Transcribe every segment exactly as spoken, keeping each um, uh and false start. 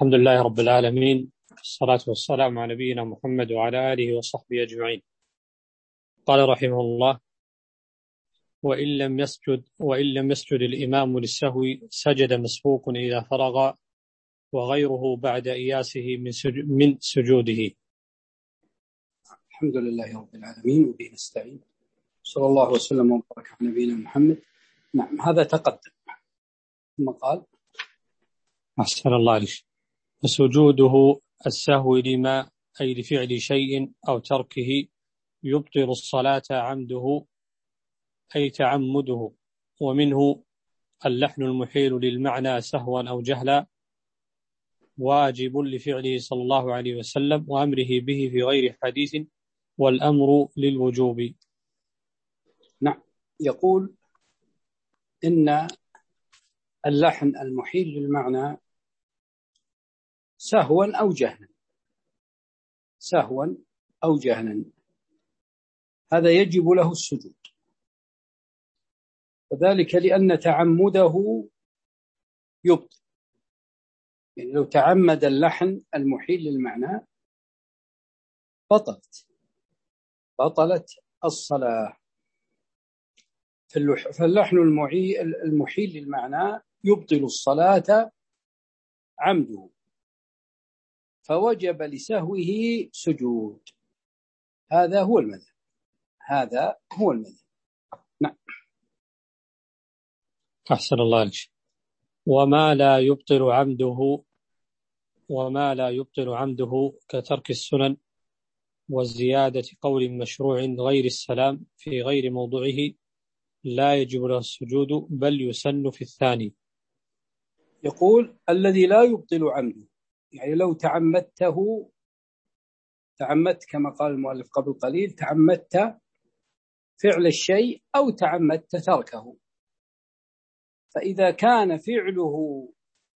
الحمد لله رب العالمين، الصلاة والسلام على نبينا محمد وعلى آله وصحبه أجمعين. قال رحمه الله: وإن لم يسجد وإن لم يسجد الإمام للسهو سجد مسبوق إذا فرغ، وغيره بعد إياسه من من سجوده. الحمد لله رب العالمين وبه نستعين، صلى الله وسلم وبارك على نبينا محمد. نعم، هذا تقدم. ثم قال: أحسن الله عليك. فسجوده السهو لما أي لفعل شيء أو تركه يبطل الصلاة عمده أي تعمده، ومنه اللحن المحيل للمعنى سهوا أو جهلا، واجب لفعله صلى الله عليه وسلم وأمره به في غير حديث، والأمر للوجوب. نعم، يقول إن اللحن المحيل للمعنى سهوا أو جهلا سهوا أو جهلا هذا يجب له السجود، وذلك لأن تعمده يبطل. يعني لو تعمد اللحن المحيل للمعنى بطلت بطلت الصلاة. فاللحن المحيل للمعنى يبطل الصلاة عمده، فوجب لسهوه سجود. هذا هو المذهب هذا هو المذهب نعم. أحسن الله عليك. وما لا يبطل عمده وما لا يبطل عمده كترك السنن وزيادة قول مشروع غير السلام في غير موضعه لا يجب له السجود، بل يسن في الثاني. يقول: الذي لا يبطل عمده، يعني لو تعمدته تعمدت كما قال المؤلف قبل قليل، تعمدت فعل الشيء أو تعمدت تركه، فإذا كان فعله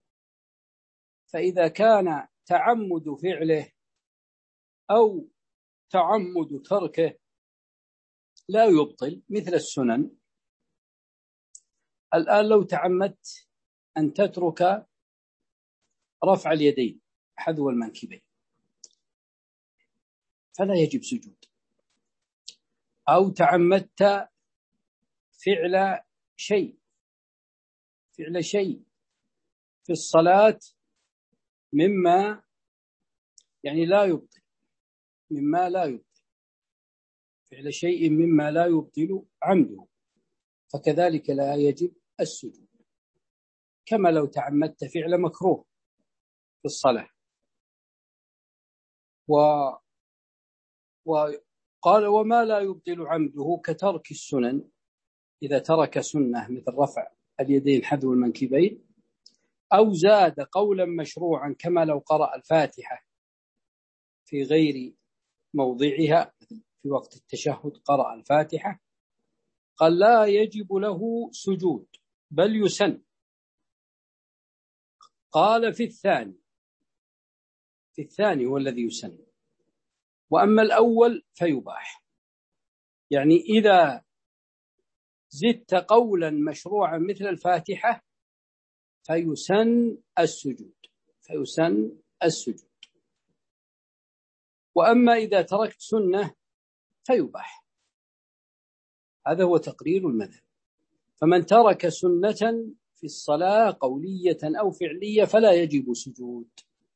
فإذا كان تعمد فعله أو تعمد تركه لا يبطل، مثل السنن. الآن لو تعمدت أن تترك رفع اليدين حذو المنكبين فلا يجب سجود، أو تعمدت فعل شيء فعل شيء في الصلاة مما يعني لا يبطل مما لا يبطل فعل شيء مما لا يبطل عمده، فكذلك لا يجب السجود، كما لو تعمدت فعل مكروه في الصلاة. و وقال: وما لا يبطل عمده كترك السنن، إذا ترك سنة مثل رفع اليدين حذو المنكبين، أو زاد قولا مشروعا كما لو قرأ الفاتحة في غير موضعها، في وقت التشهد قرأ الفاتحة، قال: لا يجب له سجود بل يسن. قال: في الثاني في الثاني هو الذي يسن، وأما الأول فيباح. يعني إذا زدت قولا مشروعا مثل الفاتحة فيسن السجود فيسن السجود وأما إذا تركت سنة فيباح. هذا هو تقرير المذهب. فمن ترك سنة في الصلاة قولية أو فعلية فلا يجب سجود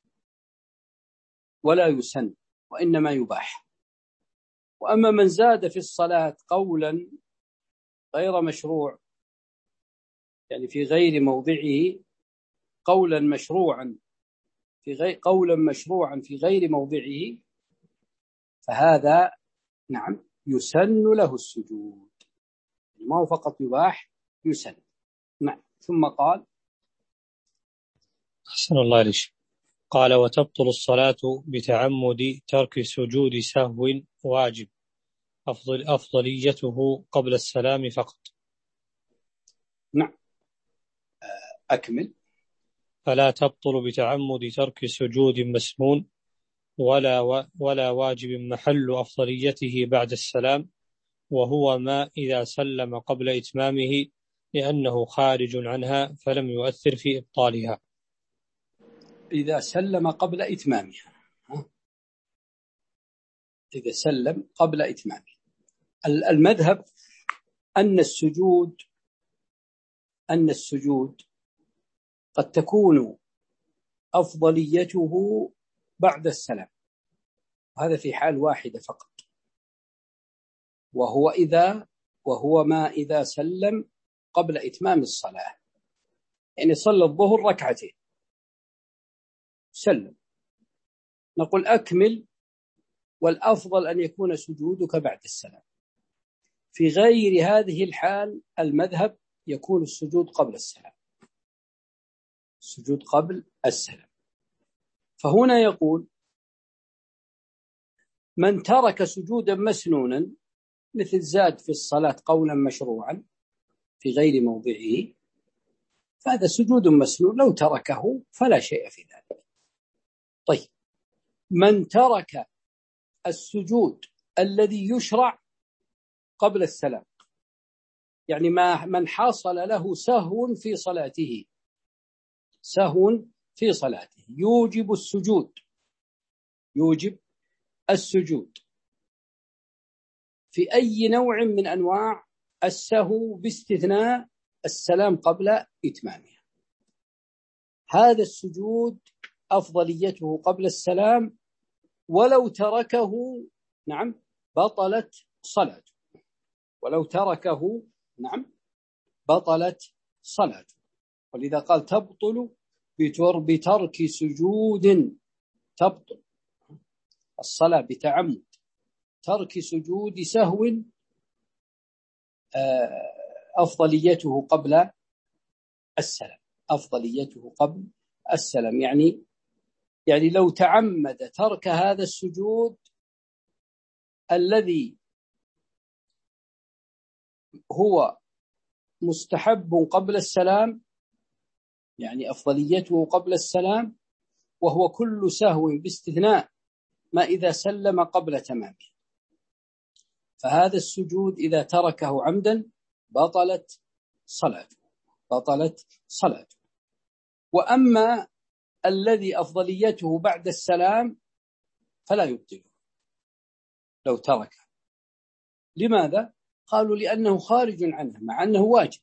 ولا يسن، وإنما يباح. وأما من زاد في الصلاة قولا غير مشروع، يعني في غير موضعه، قولا مشروعا في غير قولا مشروعا في غير موضعه، فهذا نعم يسن له السجود، ما هو فقط يباح، يسن. نعم. ثم قال: أحسن الله عليك. قال: وتبطل الصلاة بتعمد ترك سجود سهو واجب، أفضل أفضليته قبل السلام فقط. نعم، أكمل. فلا تبطل بتعمد ترك سجود مسنون ولا و ولا واجب محل أفضليته بعد السلام، وهو ما إذا سلم قبل إتمامه لأنه خارج عنها فلم يؤثر في إبطالها. إذا سلم قبل إتمامها، إذا سلم قبل إتمامها. المذهب أن السجود أن السجود قد تكون أفضليته بعد السلام، هذا في حال واحدة فقط، وهو إذا وهو ما إذا سلم قبل إتمام الصلاة. يعني صلى الظهر ركعتين سلم، نقول أكمل، والأفضل أن يكون سجودك بعد السلام. في غير هذه الحال المذهب يكون السجود قبل السلام، السجود قبل السلام. فهنا يقول من ترك سجودا مسنونا مثل زاد في الصلاة قولا مشروعا في غير موضعه، فهذا سجود مسنون، لو تركه فلا شيء في ذلك. طيب، من ترك السجود الذي يشرع قبل السلام، يعني ما من حصل له سهو في صلاته، سهو في صلاته يوجب السجود، يوجب السجود في أي نوع من أنواع السهو باستثناء السلام قبل إتمامها، هذا السجود أفضليته قبل السلام، ولو تركه نعم بطلت صلاته، ولو تركه نعم بطلت صلاته. ولذا قال تبطل بترك سجود، تبطل الصلاة بتعمد ترك سجود سهو أفضليته قبل السلام، أفضليته قبل السلام. يعني يعني لو تعمد ترك هذا السجود الذي هو مستحب قبل السلام، يعني أفضليته قبل السلام، وهو كل سهو باستثناء ما إذا سلم قبل تمامه، فهذا السجود إذا تركه عمدا بطلت صلاته، بطلت صلاته. وأما الذي أفضليته بعد السلام فلا يبطله لو تركه. لماذا؟ قالوا لأنه خارج عنه مع أنه واجب،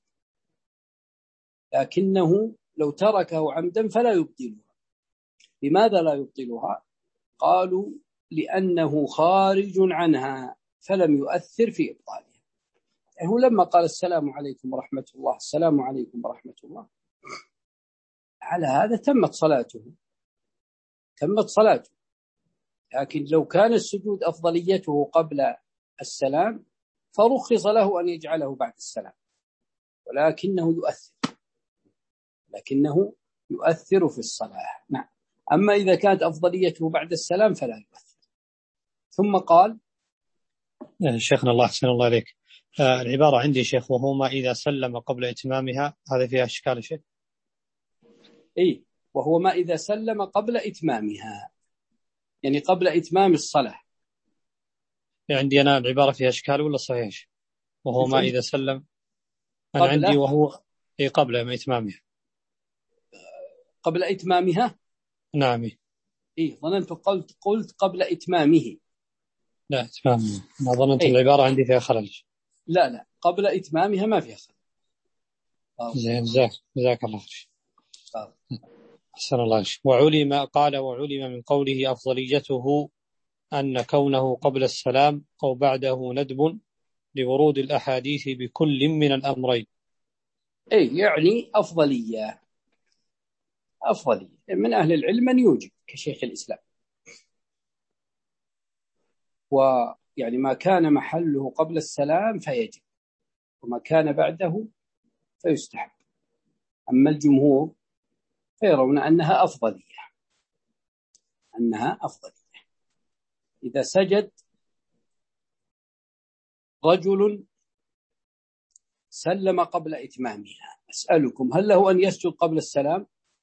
لكنه لو تركه عمدا فلا يبطلها. لماذا لا يبطلها؟ قالوا لأنه خارج عنها فلم يؤثر في إبطالها. يعني هو لما قال السلام عليكم ورحمة الله، السلام عليكم ورحمة الله، على هذا تمت صلاته، تمت صلاته. لكن لو كان السجود أفضليته قبل السلام فرخص له أن يجعله بعد السلام، ولكنه يؤثر، لكنه يؤثر في الصلاة. نعم. أما إذا كانت أفضليته بعد السلام فلا يؤثر. ثم قال شيخنا الله أحسن الله عليك، آه العبارة عندي شيخ وهو ما إذا سلم قبل إتمامها، هذا فيها إشكال شيء؟ إيه، وهو ما إذا سلم قبل إتمامها، يعني قبل إتمام الصلاة. عندي أنا العبارة فيها إشكال ولا صحيح؟ وهو ما إذا سلم أنا قبل عندي وهو إيه قبل إتمامها، قبل إتمامها. نعم. إيه، ظننت قلت قلت قبل إتمامه. لا إتمام، ما ظننت إيه؟ العبارة عندي فيها خلل. لا لا، قبل إتمامها ما فيها خلل. زين، جزاك جزاك الله خير. أحسن الله عليك. وعلم، قال وعلم من قوله أفضليته أن كونه قبل السلام أو بعده ندب لورود الأحاديث بكل من الأمرين. أي يعني أفضلية، أفضلية من أهل العلم من يوجب كشيخ الإسلام، ويعني ما كان محله قبل السلام فيجب، وما كان بعده فيستحب. أما الجمهور فيرون أنها أفضلية، أنها أفضلية. إذا سجد رجل سلم قبل إتمامها، أسألكم هل له أن يسجد قبل السلام؟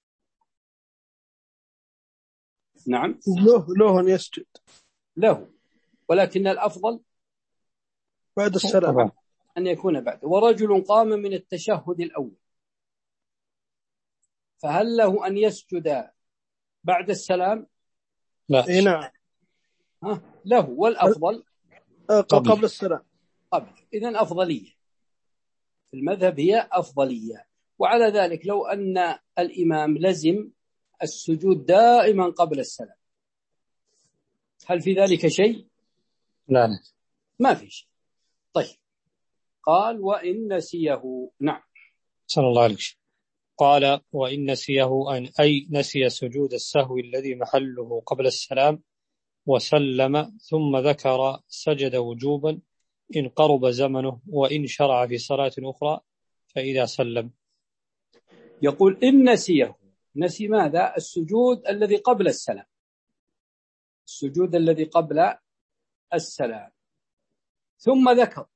نعم، له له أن يسجد، له، ولكن الأفضل بعد السلام أن يكون بعد. ورجل قام من التشهد الأول، فهل له أن يسجد بعد السلام لا. إيه نعم. ها له، والأفضل قبل, قبل السلام. قبل. إذن أفضلية في المذهب، هي أفضلية. وعلى ذلك لو أن الإمام لزم السجود دائما قبل السلام، هل في ذلك شيء؟ لا لا ما في شيء. طيب، قال وإن نسيه. نعم. صلى الله عليه وسلم. قال وإن نسيه أن أي نسي سجود السهو الذي محله قبل السلام وسلم ثم ذكر سجد وجوبا إن قرب زمنه وإن شرع في صلاة أخرى فإذا سلم. يقول إن نسيه، نسي ماذا؟ السجود الذي قبل السلام، السجود الذي قبل السلام، ثم ذكر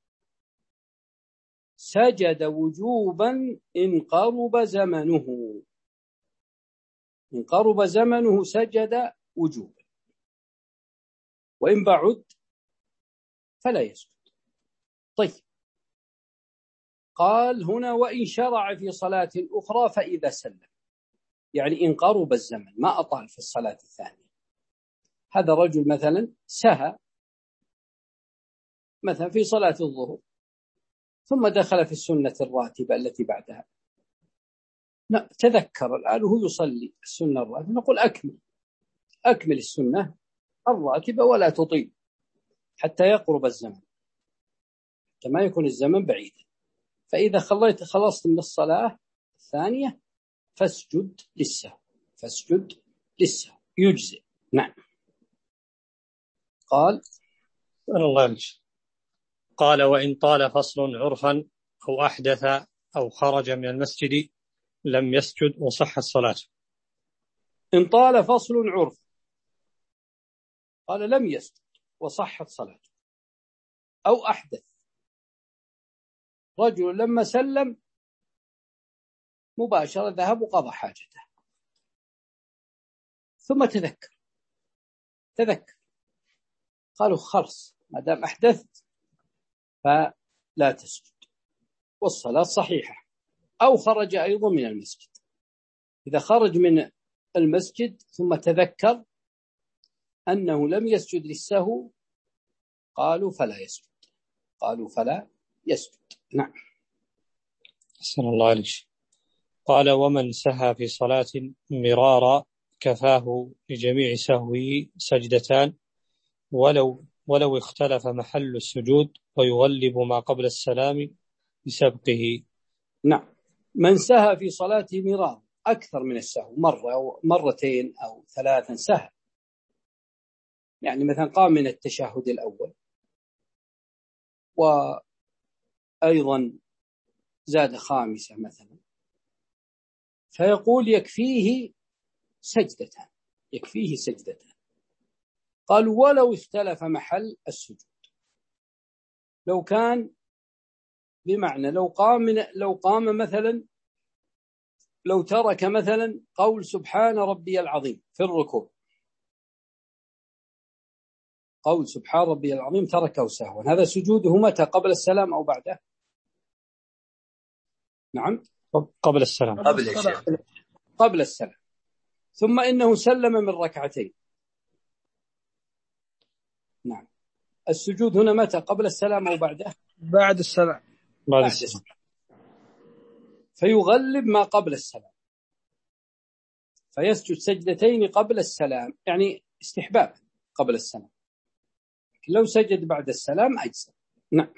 سجد وجوبا إن قرب زمنه، إن قرب زمنه سجد وجوبا، وإن بعد فلا يسجد. طيب، قال هنا وإن شرع في صلاة أخرى فإذا سلم، يعني إن قرب الزمن، ما أطال في الصلاة الثانية. هذا الرجل مثلا سهى مثلا في صلاة الظهر ثم دخل في السنة الراتبة التي بعدها، تذكر الآن هو يصلي السنة الراتبة، نقول أكمل أكمل السنة الراتبة ولا تطيل حتى يقرب الزمن، حتى ما يكون الزمن بعيدا. فإذا خليت خلصت من الصلاة الثانية فاسجد للسهو، فاسجد للسهو يجزئ. نعم. قال الله يلش. قال وإن طال فصل عرفا أو أحدث أو خرج من المسجد لم يسجد وصح الصلاة. إن طال فصل عرف، قال لم يسجد وصحت صلاته. أو أحدث، رجل لما سلم مباشرة ذهب وقضى حاجته ثم تذكر تذكر قالوا خلص ما دام أحدثت فلا تسجد والصلاة صحيحة. أو خرج أيضا من المسجد، إذا خرج من المسجد ثم تذكر أنه لم يسجد للسهو قالوا فلا يسجد، قالوا فلا يسجد. نعم. أحسن الله عليك. قال ومن سهى في صلاة مرارا كفاه لجميع سهوه سجدتان ولو ولو اختلف محل السجود ويغلب ما قبل السلام بسبقه. نعم. من سهى في صلاته مرارا أكثر من السهو، مرة أو مرتين أو ثلاثا سهى، يعني مثلا قام من التشهد الأول وأيضا زاد خامسة مثلا، فيقول يكفيه سجدتان، يكفيه سجدتان. قالوا ولو اختلف محل السجود، لو كان بمعنى لو قام من لو قام مثلا لو ترك مثلا قول سبحان ربي العظيم في الركوع، قول سبحان ربي العظيم تركه سهوا، هذا سجوده متى؟ قبل السلام أو بعده؟ نعم قبل السلام. قبل السلام. قبل السلام. ثم إنه سلم من ركعتين. نعم. السجود هنا متى؟ قبل السلام أو بعده؟ بعد السلام. بعد السلام. فيغلب ما قبل السلام، فيسجد سجدتين قبل السلام، يعني استحباب قبل السلام. لو سجد بعد السلام أجزاء. نعم.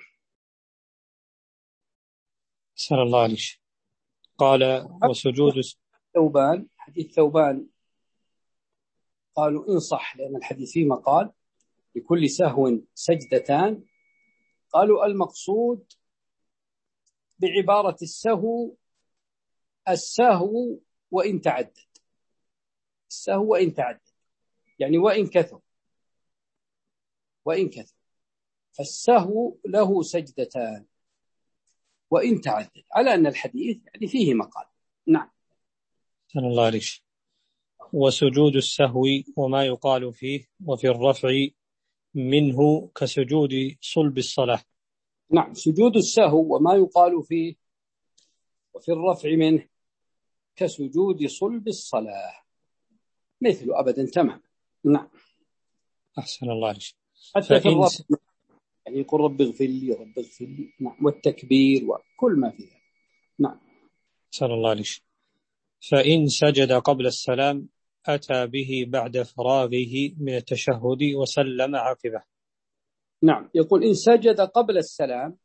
سأل الله عليك. قال وسجود ثوبان، حديث ثوبان قالوا إن صح، لأن الحديث فيه مقال لكل سهو سجدتان، قالوا المقصود بعبارة السهو السهو وإن تعدد، السهو وإن تعدد يعني وإن كثر، وإن كثر فالسهو له سجدتان وإن تعدد، على أن الحديث يعني فيه مقال. نعم. سأل الله عليك. وسجود السهو وما يقال فيه وفي الرفع منه كسجود صلب الصلاة. نعم. سجود السهو وما يقال فيه وفي الرفع منه كسجود صلب الصلاة. مثله أبدا تمام. نعم. أحسن الله عليك. حتى في الرب يعني يقول رب اغفر لي رب اغفر لي. نعم. والتكبير وكل ما في ذلك. نعم. أحسن الله عليك. فإن سجد قبل السلام أتى به بعد فراغه من التشهد وسلم عقبه. نعم. يقول إن سجد قبل السلام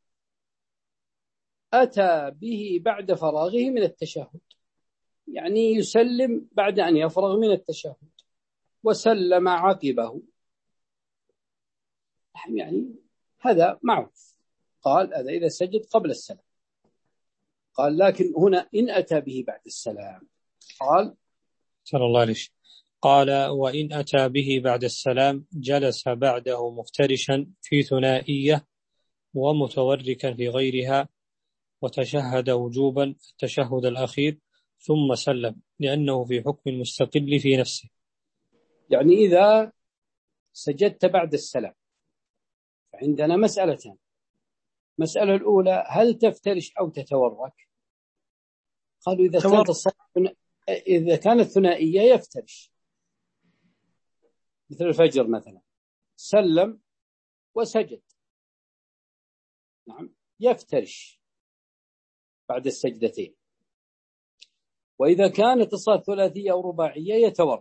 أتى به بعد فراغه من التشهد، يعني يسلم بعد أن يفرغ من التشهد وسلم عقبه، يعني هذا معروف. قال هذا إذا سجد قبل السلام. قال لكن هنا إن أتى به بعد السلام قال صلى الله عليه وسلم قال وإن أتى به بعد السلام جلس بعده مفترشا في ثنائية ومتوركا في غيرها وتشهد وجوبا التشهد الأخير ثم سلم، لأنه في حكم المستقل في نفسه. يعني إذا سجدت بعد السلام عندنا مسألتان. مسألة الأولى هل تفترش أو تتورك؟ قالوا إذا كانت الصلاة إذا كانت ثنائية يفترش، مثل الفجر مثلا سلم وسجد، نعم يفترش بعد السجدتين. وإذا كانت الصلاة ثلاثية أو رباعية يتورك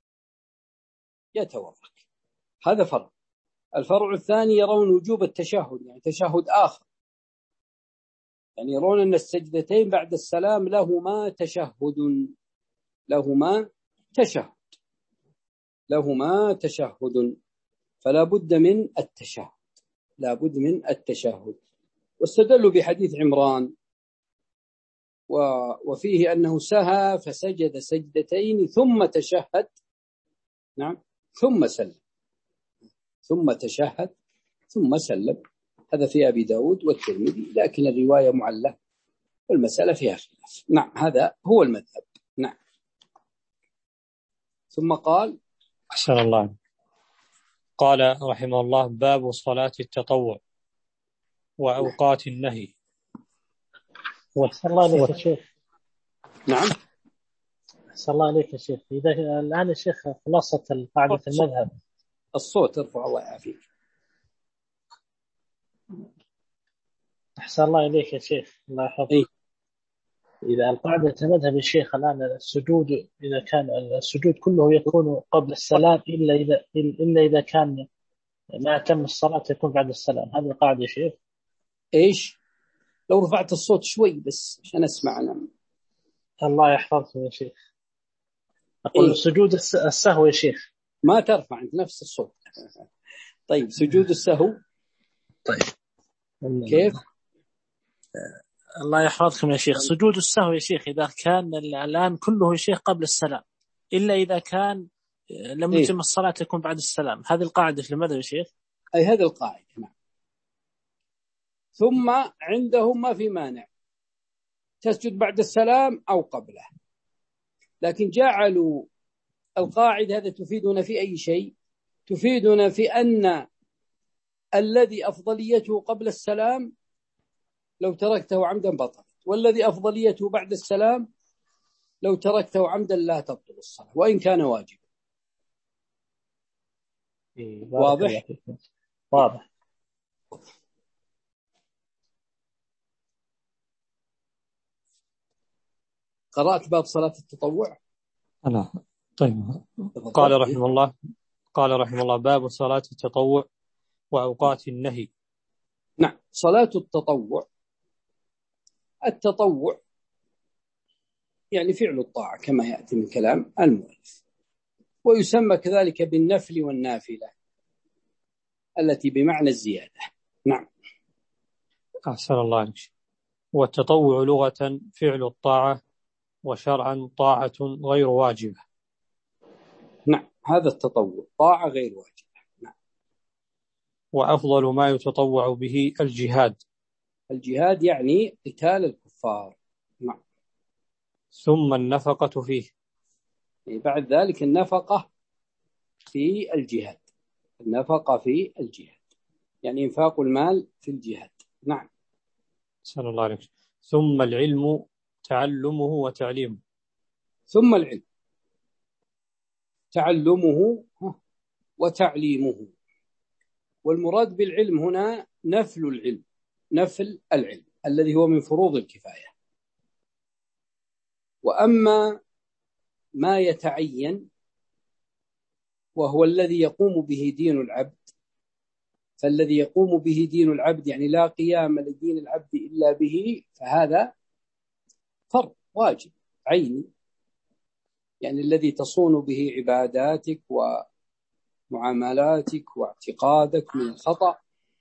يتورك هذا فرع. الفرع الثاني يرون وجوب التشهد، يعني تشهد آخر، يعني يرون أن السجدتين بعد السلام لهما تشهد لهما تشهد لهما تشهد فلا بد من التشهد لا بد من التشهد. واستدلوا بحديث عمران وفيه أنه سهى فسجد سجدتين ثم تشهد، نعم ثم سلم ثم تشهد ثم سلم. هذا في أبي داود والترمذي، لكن الرواية معلة والمسألة فيها خلاف. نعم هذا هو المذهب. نعم. ثم قال أحسن الله. قال رحمه الله باب صلاة التطوع وأوقات النهي. وأحسن الله عليك يا شيخ. نعم. أحسن الله عليك يا شيخ. إذا الآن يا شيخ خلاصة قاعدة المذهب. الصوت ارفع الله يعافيك. أحسن الله عليك يا شيخ، الله يحفظك. إيه؟ إذا القاعدة المذهب يا شيخ الآن السجود إذا كان السجود كله يكون قبل السلام إلا إذا إلا إذا كان ما تم الصلاة يكون بعد السلام. هذه القاعدة يا شيخ. إيش؟ لو رفعت الصوت شوي بس عشان أسمع أنا. الله يحفظك يا شيخ. أقول إيه؟ سجود السهو يا شيخ. ما ترفع أنت نفس الصوت. طيب سجود السهو. طيب كيف؟ الله يحفظكم يا شيخ. سجود السهو يا شيخ إذا كان الآن كله يا شيخ قبل السلام إلا إذا كان لم يتم الصلاة يكون بعد السلام. هذه القاعدة في المذهب يا شيخ. أي هذه القاعدة. نعم. ثم عندهم ما في مانع تسجد بعد السلام أو قبله، لكن جعلوا القاعدة هذا تفيدنا في أي شيء؟ تفيدنا في أن الذي أفضليته قبل السلام لو تركته عمدا بطل، والذي أفضليته بعد السلام لو تركته عمدا لا تبطل الصلاة وإن كان واجبا. واضح؟ واضح. قرأت باب صلاة التطوع؟ أنا طيب. قال رحمه الله قال رحمه الله باب صلاة التطوع وأوقات النهي. نعم. صلاة التطوع التطوع يعني فعل الطاعة كما يأتي من كلام المؤلف، ويسمى كذلك بالنفل والنافلة التي بمعنى الزيادة. نعم. أحسن الله عليك. والتطوع لغة فعل الطاعة، وشرعا طاعة غير واجبة. نعم هذا التطوع طاعة غير واجبة. نعم. وأفضل ما يتطوع به الجهاد. الجهاد يعني قتال الكفار. نعم. ثم النفقة فيه. بعد ذلك النفقة في الجهاد. النفقة في الجهاد يعني إنفاق المال في الجهاد. نعم. صلى الله عليه وسلم. ثم العلم تعلمه وتعليمه. ثم العلم تعلمه وتعليمه. والمراد بالعلم هنا نفل العلم، نفل العلم الذي هو من فروض الكفاية. وأما ما يتعين وهو الذي يقوم به دين العبد، فالذي يقوم به دين العبد يعني لا قيام لدين العبد إلا به، فهذا فرض واجب عيني، يعني الذي تصون به عباداتك ومعاملاتك واعتقادك من الخطأ،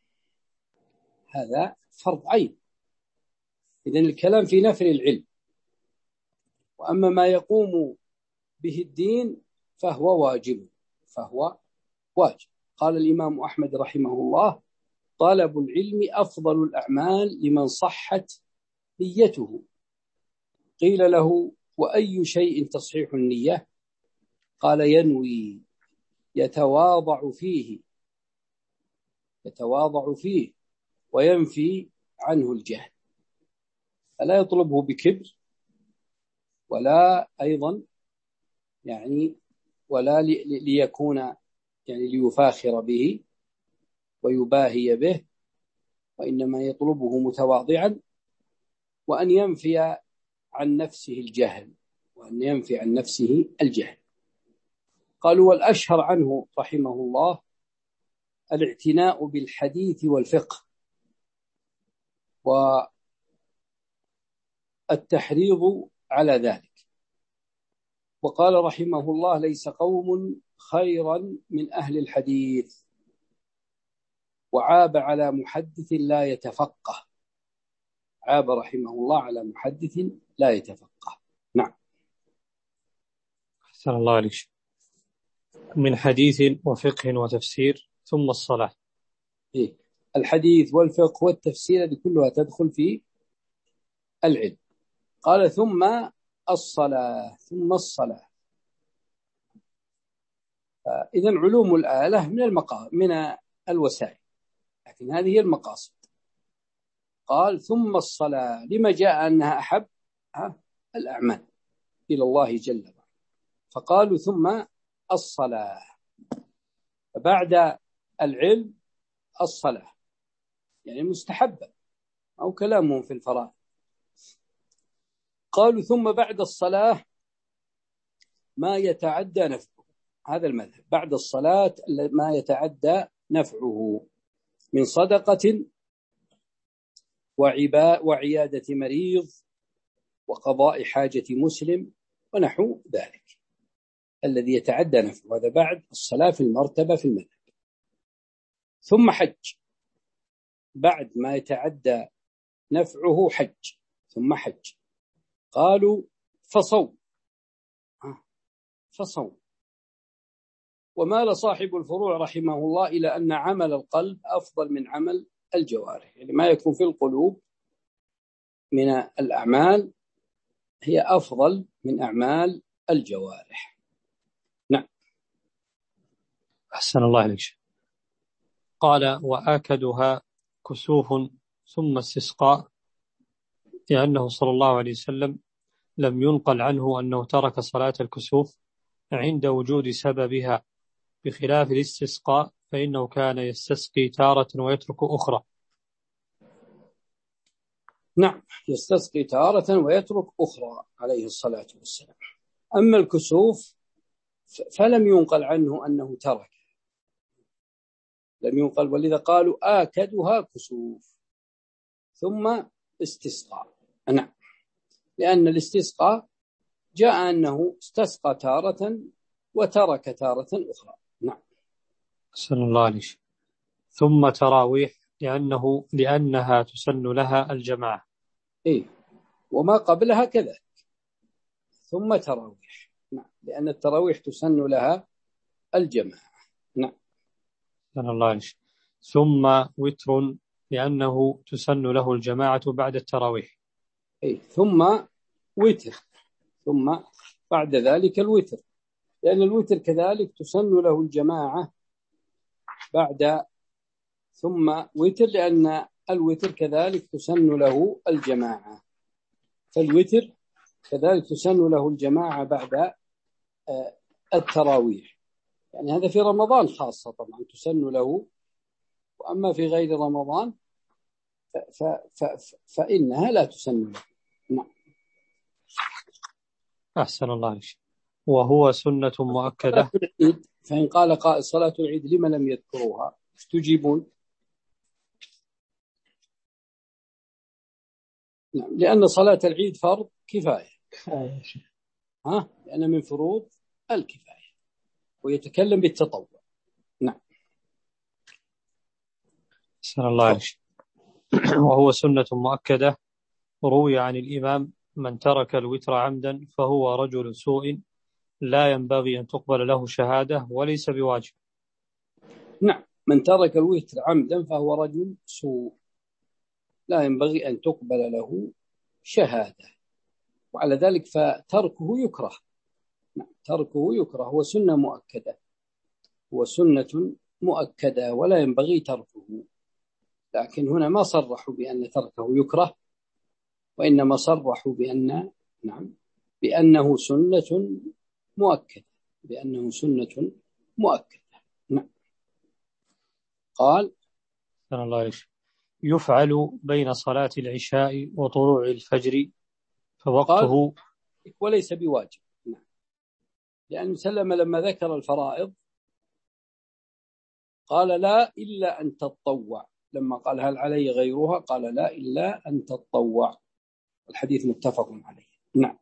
هذا فرض عين. إذن الكلام في نفل العلم. وأما ما يقوم به الدين فهو واجب، فهو واجب. قال الإمام أحمد رحمه الله: طلب العلم أفضل الأعمال لمن صحت نيته. قيل له: وأي شيء تصحيح النية؟ قال: ينوي يتواضع فيه يتواضع فيه وينفي عنه الجهل، فلا يطلبه بكبر ولا أيضا يعني ولا ليكون يعني ليفاخر به ويباهي به، وإنما يطلبه متواضعا، وأن ينفي عن نفسه الجهل وأن ينفي عن نفسه الجهل. قالوا: والأشهر عنه رحمه الله الاعتناء بالحديث والفقه والتحريض على ذلك. وقال رحمه الله: ليس قوم خيرا من أهل الحديث. وعاب على محدث لا يتفقه، عاب رحمه الله على محدث لا يتفقه. نعم. أحسن الله عليك. من حديث وفقه وتفسير ثم الصلاة. إيه؟ الحديث والفقه والتفسير هذه كلها تدخل في العلم. قال: ثم الصلاة ثم الصلاة. إذن علوم الآلة من المقا من الوسائل، لكن هذه هي المقاصد. قال: ثم الصلاة، لما جاء أنها أحب الأعمال إلى الله جل وعلا، فقالوا ثم الصلاة. فبعد العلم الصلاة يعني مستحبة أو كلامهم في الفرائض. قالوا: ثم بعد الصلاة ما يتعدى نفعه. هذا المذهب، بعد الصلاة ما يتعدى نفعه من صدقة وعباء وعيادة مريض وقضاء حاجة مسلم ونحو ذلك، الذي يتعدى نفعه، هذا بعد الصلاة في المرتبة في المذهب. ثم حج، بعد ما يتعدى نفعه حج، ثم حج. قالوا: فصوم، فصوم. ومال صاحب الفروع رحمه الله إلى أن عمل القلب أفضل من عمل الجوارح، يعني ما يكون في القلوب من الأعمال هي أفضل من أعمال الجوارح. نعم. أحسن الله عليك. قال: وآكدها كسوف ثم استسقاء، لأنه صلى الله عليه وسلم لم ينقل عنه أنه ترك صلاة الكسوف عند وجود سببها، بخلاف الاستسقاء فإنه كان يستسقي تارة ويترك أخرى. نعم، يستسقي تارة ويترك أخرى عليه الصلاة والسلام. أما الكسوف فلم ينقل عنه أنه ترك، لم ينقل، ولذا قالوا آكدها كسوف ثم استسقاء. نعم، لأن الاستسقاء جاء أنه استسقى تارة وترك تارة أخرى. نعم. صلى الله عليه وسلم. ثم تراويح، لأنه لأنها تسن لها الجماعة. إيه، وما قبلها كذلك. ثم تراويح، نعم، لأن التراويح تسن لها الجماعة. نعم. صلى الله عليه وسلم. ثم وتر، لأنه تسن له الجماعة بعد التراويح. إيه، ثم وتر، ثم بعد ذلك الوتر، لأن الوتر كذلك تسن له الجماعة بعد ثم وتر، لأن الوتر كذلك تسن له الجماعة، فالوتر كذلك تسن له الجماعة بعد التراويح، يعني هذا في رمضان خاصة طبعا تسن له، وأما في غير رمضان ف ف ف فإنها لا تسن له. نعم. أحسن الله عليك. وهو سنة مؤكدة. فإن قال قائل صلاة العيد لما لم يذكروها تجيبون؟ نعم، لأن صلاة العيد فرض كفاية. ها، لأن من فروض الكفاية، ويتكلم بالتطوع. نعم. أحسن الله عليك. وهو سنة مؤكدة. روي عن الإمام: من ترك الوتر عمدا فهو رجل سوء لا ينبغي أن تقبل له شهادة وليس بواجب. نعم، من ترك الوتر عمدا فهو رجل سوء لا ينبغي أن تقبل له شهادة، وعلى ذلك فتركه يكره. نعم، تركه يكره، هو سنة مؤكدة، هو سنة مؤكدة ولا ينبغي تركه. لكن هنا ما صرحوا بأن تركه يكره، وإنما صرحوا بأن نعم بأنه سنة مؤكدة، بأنه سنة مؤكدة. نعم. قال: الله عليك. يفعل بين صلاة العشاء وطلوع الفجر فوقته، وليس بواجب. نعم. لأن سلم لما ذكر الفرائض قال: لا إلا أن تتطوع. لما قال: هل علي غيرها؟ قال: لا إلا أن تتطوع. الحديث متفق عليه. نعم.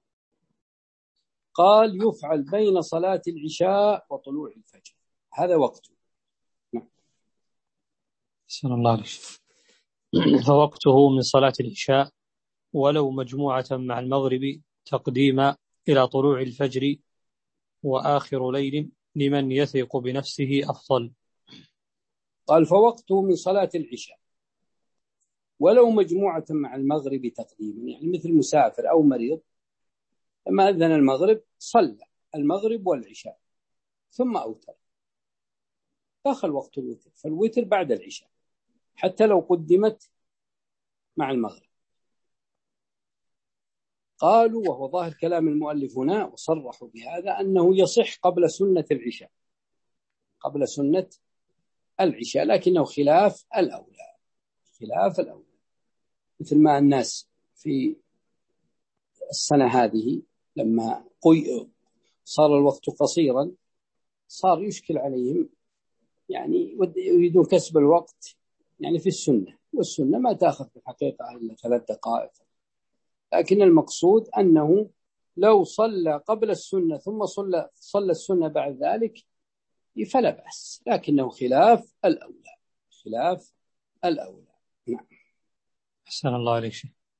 قال: يفعل بين صلاة العشاء وطلوع الفجر، هذا وقته. نعم. سلام الله عليك. فوقته من صلاة العشاء ولو مجموعة مع المغرب تقديما إلى طلوع الفجر، وآخر ليل لمن يثق بنفسه أفضل. قال: فوقته من صلاة العشاء ولو مجموعة مع المغرب تقديما، يعني مثل مسافر أو مريض، لما أذن المغرب صلى المغرب والعشاء ثم أوتر، دخل وقت الوتر، فالوتر بعد العشاء حتى لو قدمت مع المغرب. قالوا، وهو ظاهر كلام المؤلف هنا وصرحوا بهذا، أنه يصح قبل سنة العشاء، قبل سنة العشاء، لكنه خلاف الأولى، خلاف الأولى. مثل ما الناس في السنة هذه لما صار الوقت قصيرا صار يشكل عليهم، يعني يريدون كسب الوقت يعني في السنة، والسنة ما تأخذ في الحقيقة إلا ثلاث دقائق، لكن المقصود أنه لو صلى قبل السنة ثم صلى, صلى السنة بعد ذلك فلا بأس، لكنه خلاف الأولى، خلاف الأولى. نعم. أحسن الله عليك.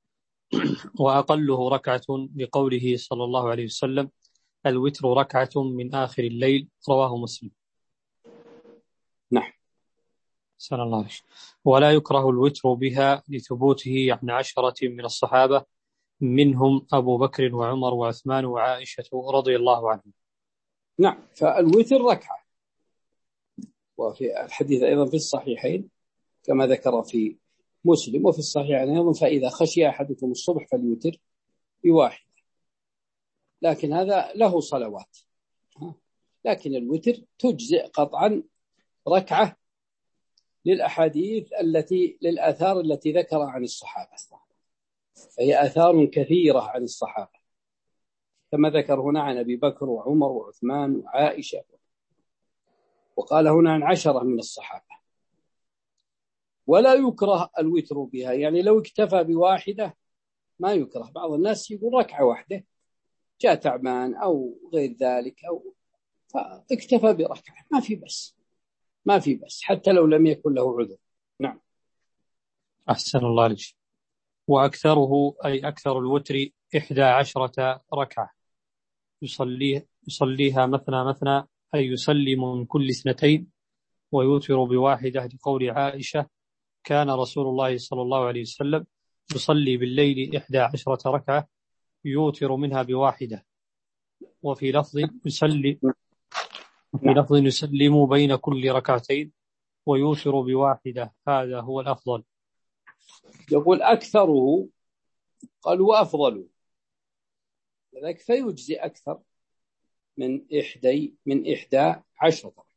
وأقله ركعة لقوله صلى الله عليه وسلم: الوتر ركعة من آخر الليل، رواه مسلم. نعم. أحسن الله عليك. ولا يكره الوتر بها لثبوته عن عشرة من الصحابة، منهم أبو بكر وعمر وعثمان وعائشة رضي الله عنهم. نعم، فالوتر ركعة، وفي الحديث أيضا في الصحيحين كما ذكر في مسلم وفي الصحيحين أيضا: فإذا خشي أحدكم الصبح فليوتر بواحد. لكن هذا له صلوات، لكن الوتر تجزئ قطعا ركعة للأحاديث التي للآثار التي ذكر عن الصحابة، فهي آثار كثيرة عن الصحابة كما ذكر هنا عن أبي بكر وعمر وعثمان وعائشة، وقال هنا عن عشرة من الصحابة. ولا يكره الوتر بها، يعني لو اكتفى بواحدة ما يكره. بعض الناس يقول ركعة واحدة، جاء تعبان أو غير ذلك أو فاكتفى بركعة، ما في بس، ما في بس حتى لو لم يكن له عذر. نعم. أحسن الله عليك. وأكثره أي أكثر الوتر إحدى عشرة ركعة، يصليها, يصليها مثنى مثنى، أي يسلم من كل اثنتين ويوتر بواحدة، لقول عائشة: كان رسول الله صلى الله عليه وسلم يصلي بالليل إحدى عشرة ركعة يوتر منها بواحدة. وفي لفظ يسلم في لفظ يسلم بين كل ركعتين ويوتر بواحدة، هذا هو الأفضل. يقول أكثره، قال وأفضل، لذلك فيجزي أكثر من إحدى من إحدى عشرة ركعة،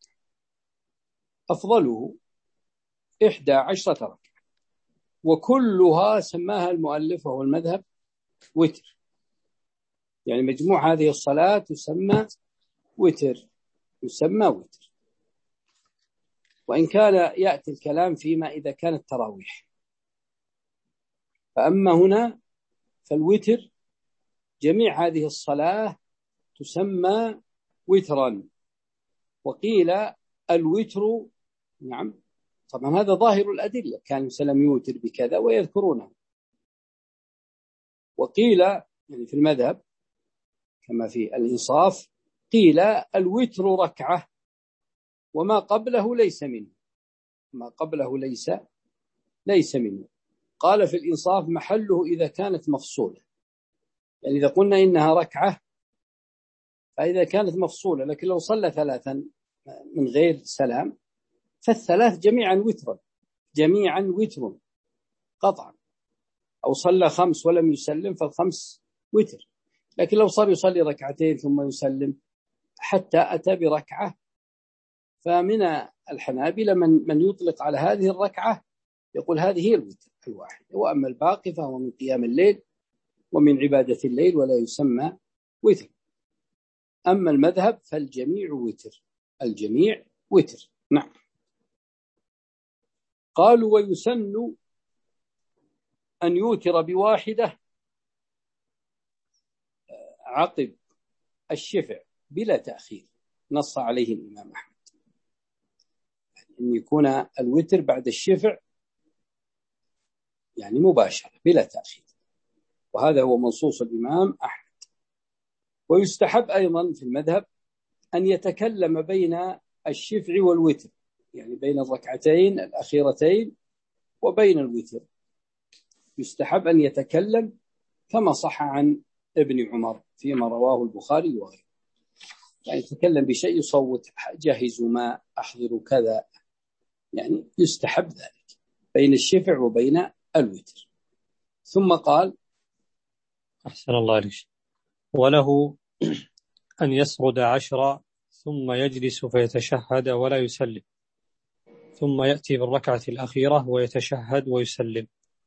أفضله إحدى عشرة ركعة، وكلها سماها المؤلف وهو المذهب وتر، يعني مجموع هذه الصلاة تسمى وتر، يسمى وتر. وإن كان يأتي الكلام فيما إذا كانت تراويح، فأما هنا فالوتر جميع هذه الصلاة تسمى وترا. وقيل الوتر، نعم طبعا هذا ظاهر الأدلة، كان سلم يوتر بكذا ويذكرونه. وقيل يعني في المذهب كما في الإنصاف قيل الوتر ركعة وما قبله ليس منه، ما قبله ليس ليس منه. قال في الإنصاف محله إذا كانت مفصولة، يعني إذا قلنا إنها ركعة فإذا كانت مفصولة، لكن لو صلى ثلاثا من غير سلام فالثلاث جميعا وتر، جميعا وتر قطعا. أو صلى خمس ولم يسلم فالخمس وتر. لكن لو صار يصلي ركعتين ثم يسلم حتى أتى بركعة، فمن الحنابلة من من يطلق على هذه الركعة يقول هذه هي الوتر الواحد، وأما الباقي فهو من قيام الليل ومن عبادة الليل ولا يسمى وتر. أما المذهب فالجميع وتر، الجميع وتر. نعم. قالوا ويسن أن يوتر بواحدة عقب الشفع بلا تأخير، نص عليه الإمام أحمد، أن يكون الوتر بعد الشفع يعني مباشرة بلا تأخير، وهذا هو منصوص الإمام أحمد. ويستحب أيضا في المذهب أن يتكلم بين الشفع والوتر، يعني بين الركعتين الأخيرتين وبين الوتر يستحب أن يتكلم، كما صح عن ابن عمر فيما رواه البخاري وغيره، يعني يتكلم بشيء يصوت جهزوا ما أحضروا كذا، يعني يستحب ذلك بين الشفع وبين الوتر. ثم قال أحسن الله عليك، وله أن يسرد عشرة ثم يجلس فيتشهد ولا يسلم، ثم يأتي بالركعة الأخيرة ويتشهد ويسلم.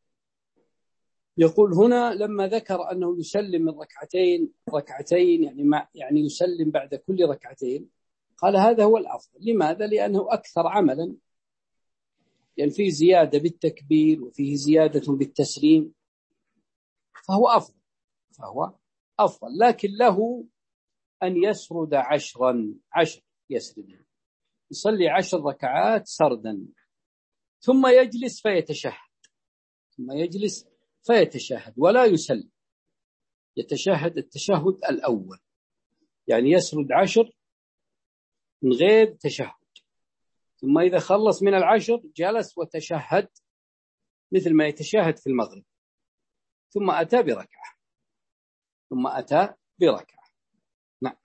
يقول هنا لما ذكر أنه يسلم من ركعتين ركعتين يعني ما يعني يسلم بعد كل ركعتين، قال هذا هو الأفضل. لماذا؟ لأنه أكثر عملا، يعني فيه زيادة بالتكبير وفيه زيادة بالتسليم، فهو أفضل فهو أفضل لكن له أن يسرد عشرا عشر يسرد، يصلي عشر ركعات سردا، ثم يجلس فيتشهد ثم يجلس فيتشهد ولا يسلم، يتشهد التشهد الأول، يعني يسرد عشر من غير تشهد، ثم إذا خلص من العشر جلس وتشهد مثل ما يتشهد في المغرب، ثم أتى بركعة ثم أتى بركعة. نعم.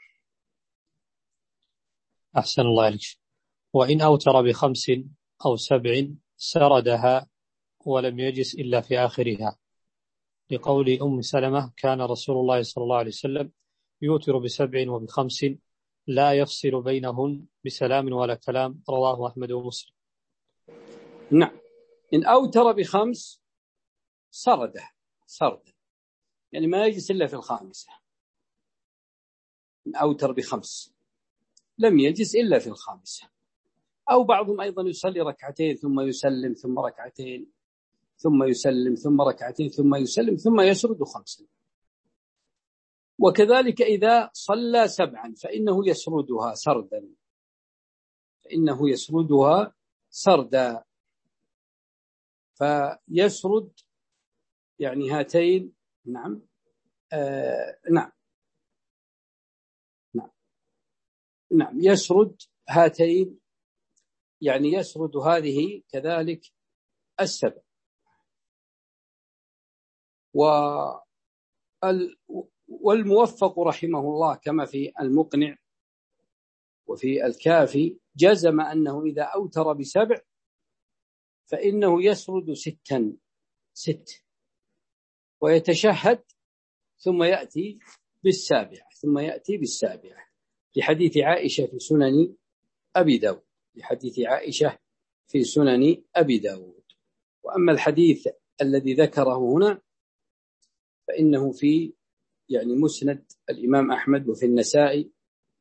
أحسن الله عليك. وإن أوتر بخمس أو سبع سردها ولم يجلس إلا في آخرها، لقول أم سلمة كان رسول الله صلى الله عليه وسلم يوتر بسبع وبخمس لا يفصل بينهن بسلام ولا كلام، رواه أحمد ومسلم. نعم. إن أوتر بخمس سرده سردا، يعني ما يجلس إلا في الخامسة. إن أوتر بخمس لم يجلس إلا في الخامسة. أو بعضهم أيضا يصلي ركعتين ثم يسلم ثم ركعتين ثم يسلم ثم ركعتين ثم يسلم ثم يسرد خمسا. وكذلك إذا صلى سبعا فإنه يسردها سردا فإنه يسردها سردا فيسرد يعني هاتين. نعم. آه نعم نعم نعم يسرد هاتين، يعني يسرد هذه كذلك السبع. والموفق رحمه الله كما في المقنع وفي الكافي جزم أنه إذا أوتر بسبع فإنه يسرد ستا ست ويتشهد ثم يأتي بالسابعة ثم يأتي بالسابعة لحديث عائشة في سنن أبي داود لحديث عائشة في سنن أبي داود. وأما الحديث الذي ذكره هنا فإنه في يعني مسند الإمام أحمد وفي النسائي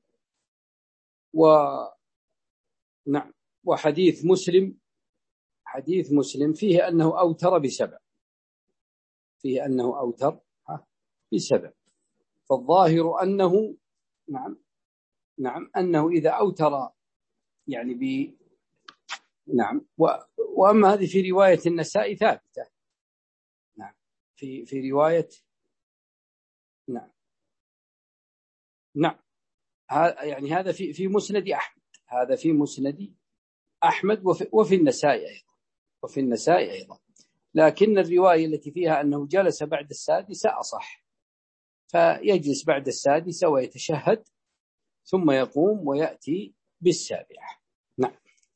و نعم وحديث مسلم حديث مسلم فيه أنه أوتر بسبع فيه أنه أوتر بسبع. فالظاهر أنه نعم نعم أنه إذا أوتر يعني ب نعم و... وأما هذه في رواية النسائي ثابتة. نعم في في رواية نعم نعم هذا يعني هذا في في مسند أحمد هذا في مسند أحمد وفي, وفي النسائي أيضا وفي النسائي أيضا لكن الرواية التي فيها أنه جلس بعد السادسة أصح. فيجلس بعد السادسة ويتشهد ثم يقوم ويأتي بالسابعة. نعم.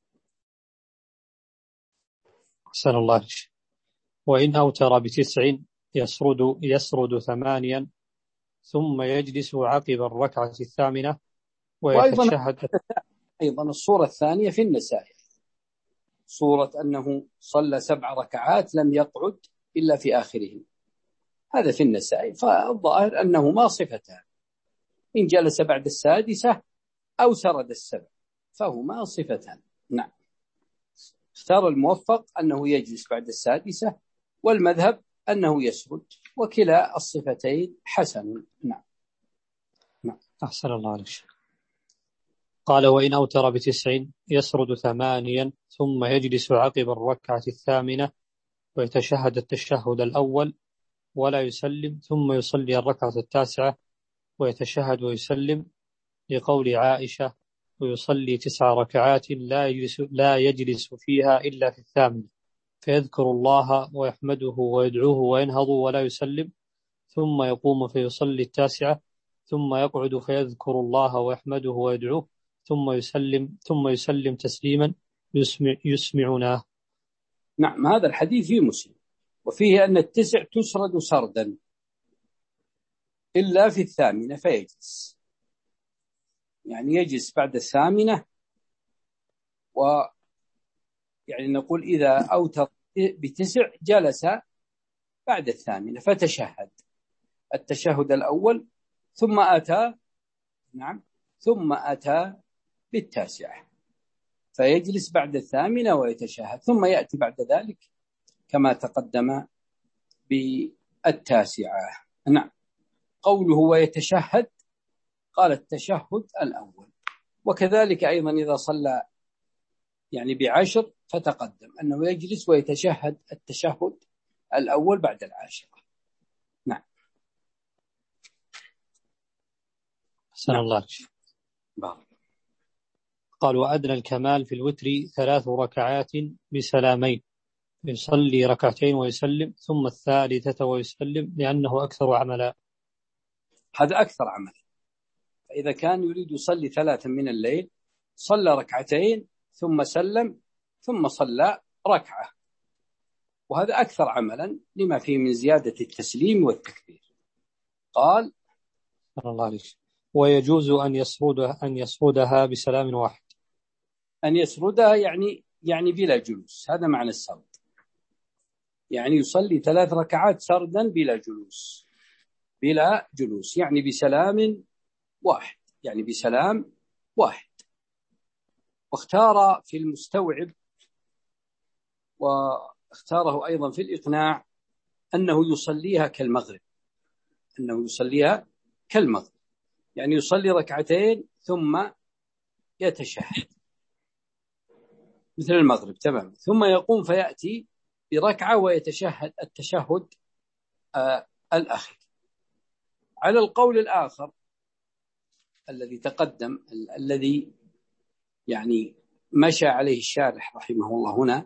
أحسن الله عليك. وإن أوتر بتسع يسرد يسرد ثمانيا ثم يجلس عقب الركعة الثامنة ويتشهد. أيضا الصورة الثانية في النسائي صورة أنه صلى سبع ركعات لم يقعد إلا في آخرهم هذا في النسائي. فالظاهر أنهما صفتان إن جلس بعد السادسة أو سرد السبع فهما صفتان. نعم. اختار الموفق أنه يجلس بعد السادسة والمذهب أنه يسرد وكلا الصفتين حسن. نعم. نعم. أحسن الله عليك. قال وإن أوتر بتسع يسرد ثمانيا ثم يجلس عقب الركعة الثامنة ويتشهد التشهد الأول ولا يسلم ثم يصلي الركعة التاسعة ويتشهد ويسلم لقول عائشة ويصلي تسع ركعات لا يجلس, لا يجلس فيها إلا في الثامنة فيذكر الله ويحمده ويدعوه وينهض ولا يسلم ثم يقوم فيصلي التاسعة ثم يقعد فيذكر الله ويحمده ويدعوه ثم يسلم ثم يسلم تسليما يسمع يسمعنا. نعم. هذا الحديث في مسلم وفيه أن التسع تسرد سردا إلا في الثامنة فيجلس يعني يجلس بعد الثامنة ويعني نقول إذا أوتر بتسع جلس بعد الثامنة فتشهد التشهد الأول ثم أتى نعم ثم أتى بالتاسعة فيجلس بعد الثامنة ويتشهد ثم يأتي بعد ذلك كما تقدم بالتاسعة. نعم. قوله ويتشهد قال التشهد الأول. وكذلك أيضا إذا صلى يعني بعشر فتقدم أنه يجلس ويتشهد التشهد الأول بعد العاشرة. نعم. أحسن الله. بارك. قال وأدنى الكمال في الوتر ثلاث ركعات بسلامين يصلي ركعتين ويسلم ثم الثالثة ويسلم لأنه أكثر عملا. هذا أكثر عمل. فإذا كان يريد يصلي ثلاثا من الليل صلى ركعتين ثم سلم ثم صلى ركعة وهذا أكثر عملا لما فيه من زيادة التسليم والتكبير. قال الله عليك. ويجوز أن يسرد أن يسردها بسلام واحد. أن يسردها يعني يعني بلا جلوس. هذا معنى السرد يعني يصلي ثلاث ركعات سردا بلا جلوس بلا جلوس يعني بسلام واحد يعني بسلام واحد. واختار في المستوعب واختاره أيضا في الإقناع أنه يصليها كالمغرب أنه يصليها كالمغرب يعني يصلي ركعتين ثم يتشهد مثل المغرب تمام ثم يقوم فيأتي بركعة ويتشهد التشهد آه الأخير. على القول الآخر الذي تقدم ال- الذي يعني مشى عليه الشارح رحمه الله هنا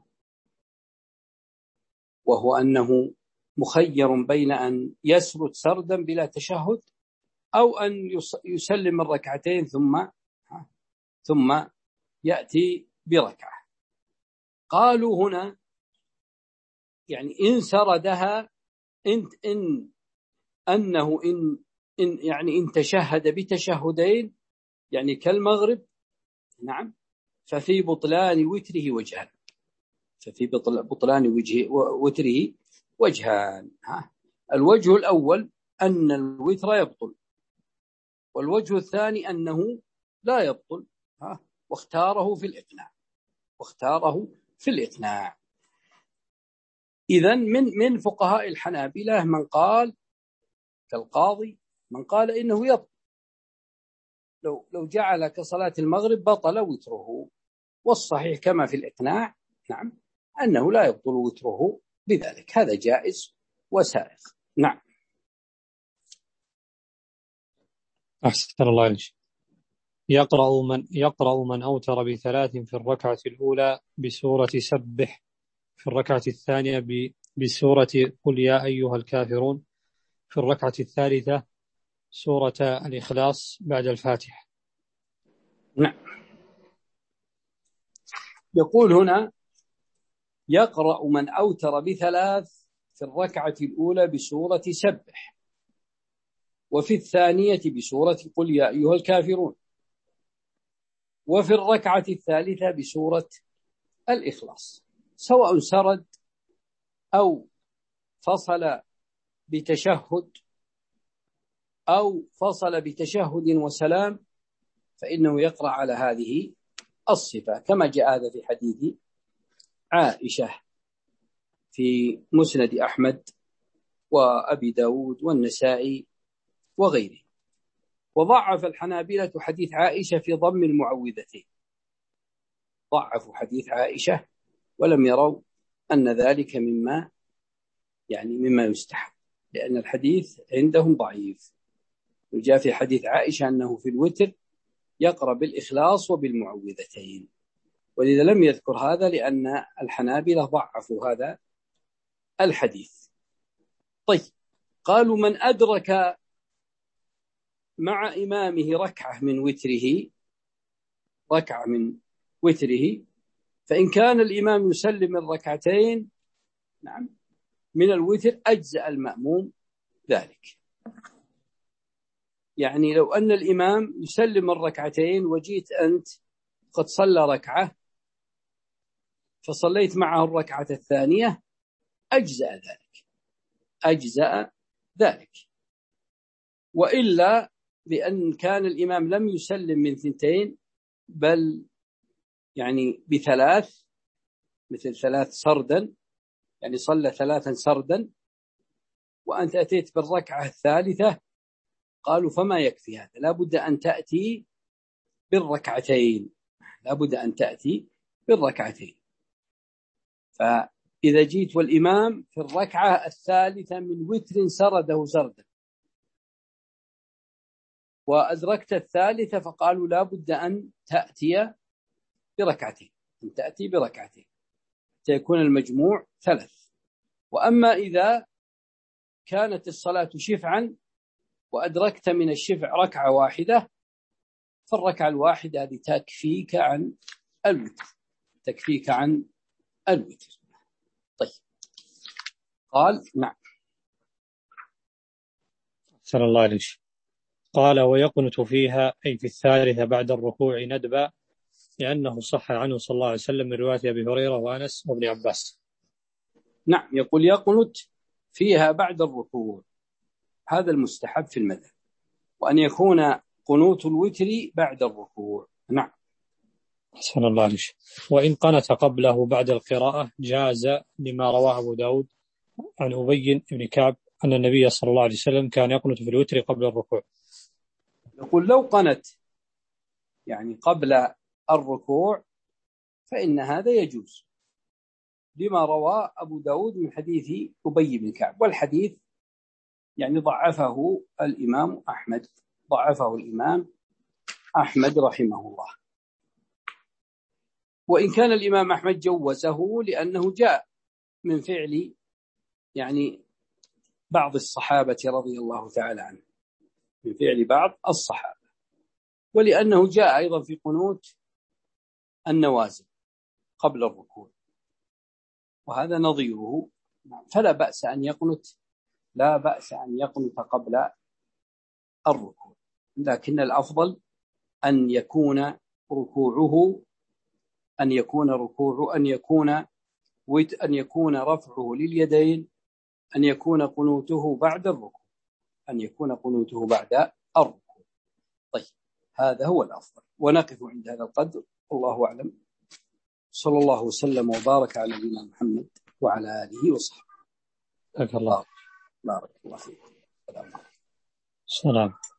وهو أنه مخير بين أن يسرد سردا بلا تشهد أو أن يسلم الركعتين ثم ثم يأتي بركعة. قالوا هنا يعني إن سردها إن إن أنه إن إن يعني إن تشهد بتشهدين يعني كالمغرب، نعم، ففي بطلان وتره وجهان، ففي بطلان وجه وتره وجهان. ها. الوجه الأول أن الوتر يبطل، والوجه الثاني أنه لا يبطل. ها. واختاره في الإقناع، واختاره في الإقناع. إذن من من فقهاء الحنابلة من قال كالقاضي، من قال إنه يبطل، لو لو جعل كصلاة المغرب بطل وتره. والصحيح كما في الإقناع، نعم، أنه لا يبطل وتره بذلك، هذا جائز وسائغ. نعم. أحسن الله إليك. يقرأ من يقرأ من أوتر بثلاث في الركعة الأولى بسورة سبح، في الركعة الثانية بسورة قل يا أيها الكافرون، في الركعة الثالثة سورة الإخلاص بعد الفاتحة. نعم. يقول هنا يقرأ من أوتر بثلاث في الركعة الأولى بسورة سبح، وفي الثانية بسورة قل يا أيها الكافرون، وفي الركعة الثالثة بسورة الإخلاص، سواء سرد أو فصل بتشهد أو فصل بتشهد وسلام، فإنه يقرأ على هذه الصفة، كما جاء هذا في حديث عائشة في مسند أحمد وأبي داود والنسائي وغيره. وضعف الحنابلة حديث عائشة في ضم المعوذتين، ضعفوا حديث عائشة ولم يروا أن ذلك مما يعني مما يستحب، لأن الحديث عندهم ضعيف. وجاء في حديث عائشة أنه في الوتر يقرأ بالإخلاص وبالمعوذتين، ولذا لم يذكر هذا لأن الحنابلة ضعفوا هذا الحديث. طيب، قالوا من أدرك مع إمامه ركعة من وتره، ركعة من وتره، فإن كان الإمام يسلم الركعتين، نعم، من الوتر أجزأ المأموم ذلك. يعني لو أن الإمام يسلم الركعتين وجيت أنت قد صلى ركعة فصليت معه الركعة الثانية، أجزأ ذلك، أجزأ ذلك. وإلا بأن كان الإمام لم يسلم من ثنتين بل يعني بثلاث، مثل ثلاث سردا، يعني صلى ثلاثا سردا وأنت أتيت بالركعة الثالثة، قالوا فما يكفي هذا، لا بد أن تأتي بالركعتين، لا بد أن تأتي بالركعتين. فإذا جيت والإمام في الركعة الثالثة من وتر سرده سردا وأدركت الثالثة، فقالوا لا بد أن تأتي بركعتين، أن تأتي بركعتين سيكون المجموع ثلاث. وأما إذا كانت الصلاة شفعا وأدركت من الشفع ركعة واحدة، فالركعة الواحدة هذه تكفيك عن الوتر، تكفيك عن الوتر. طيب، قال نعم. أحسن الله عليك. قال ويقنت فيها أي في الثالثة بعد الركوع ندبا، لأنه صح عنه صلى الله عليه وسلم من رواية أبي هريرة وأنس وابن عباس. نعم، يقول يقنت فيها بعد الركوع، هذا المستحب في المذهب، وأن يكون قنوت الوتر بعد الركوع. نعم. أحسن الله عليك. وإن قنت قبله بعد القراءة جاز، لما رواه أبو داود عن أبي بن كعب أن النبي صلى الله عليه وسلم كان يقنت في الوتر قبل الركوع. يقول لو قنت يعني قبل الركوع فإن هذا يجوز، لما رواه أبو داود من حديث أبي بن كعب، والحديث يعني ضعفه الإمام أحمد، ضعفه الإمام أحمد رحمه الله. وإن كان الإمام أحمد جوزه لأنه جاء من فعل يعني بعض الصحابة رضي الله تعالى عنه، من فعل بعض الصحابة، ولأنه جاء أيضا في قنوت النوازل قبل الركوع، وهذا نظيره، فلا بأس أن يقنت، لا بأس أن يقنت قبل الركوع، لكن الأفضل أن يكون ركوعه أن يكون ركوعه أن يكون أن يكون رفعه لليدين أن يكون قنوته بعد الركوع أن يكون قنوته بعد الركوع. طيب هذا هو الأفضل، ونقف عند هذا القدر، الله أعلم. صلى الله وسلم وبارك على نبينا محمد وعلى آله وصحبه. الله. بارك الله فيكم. السلام.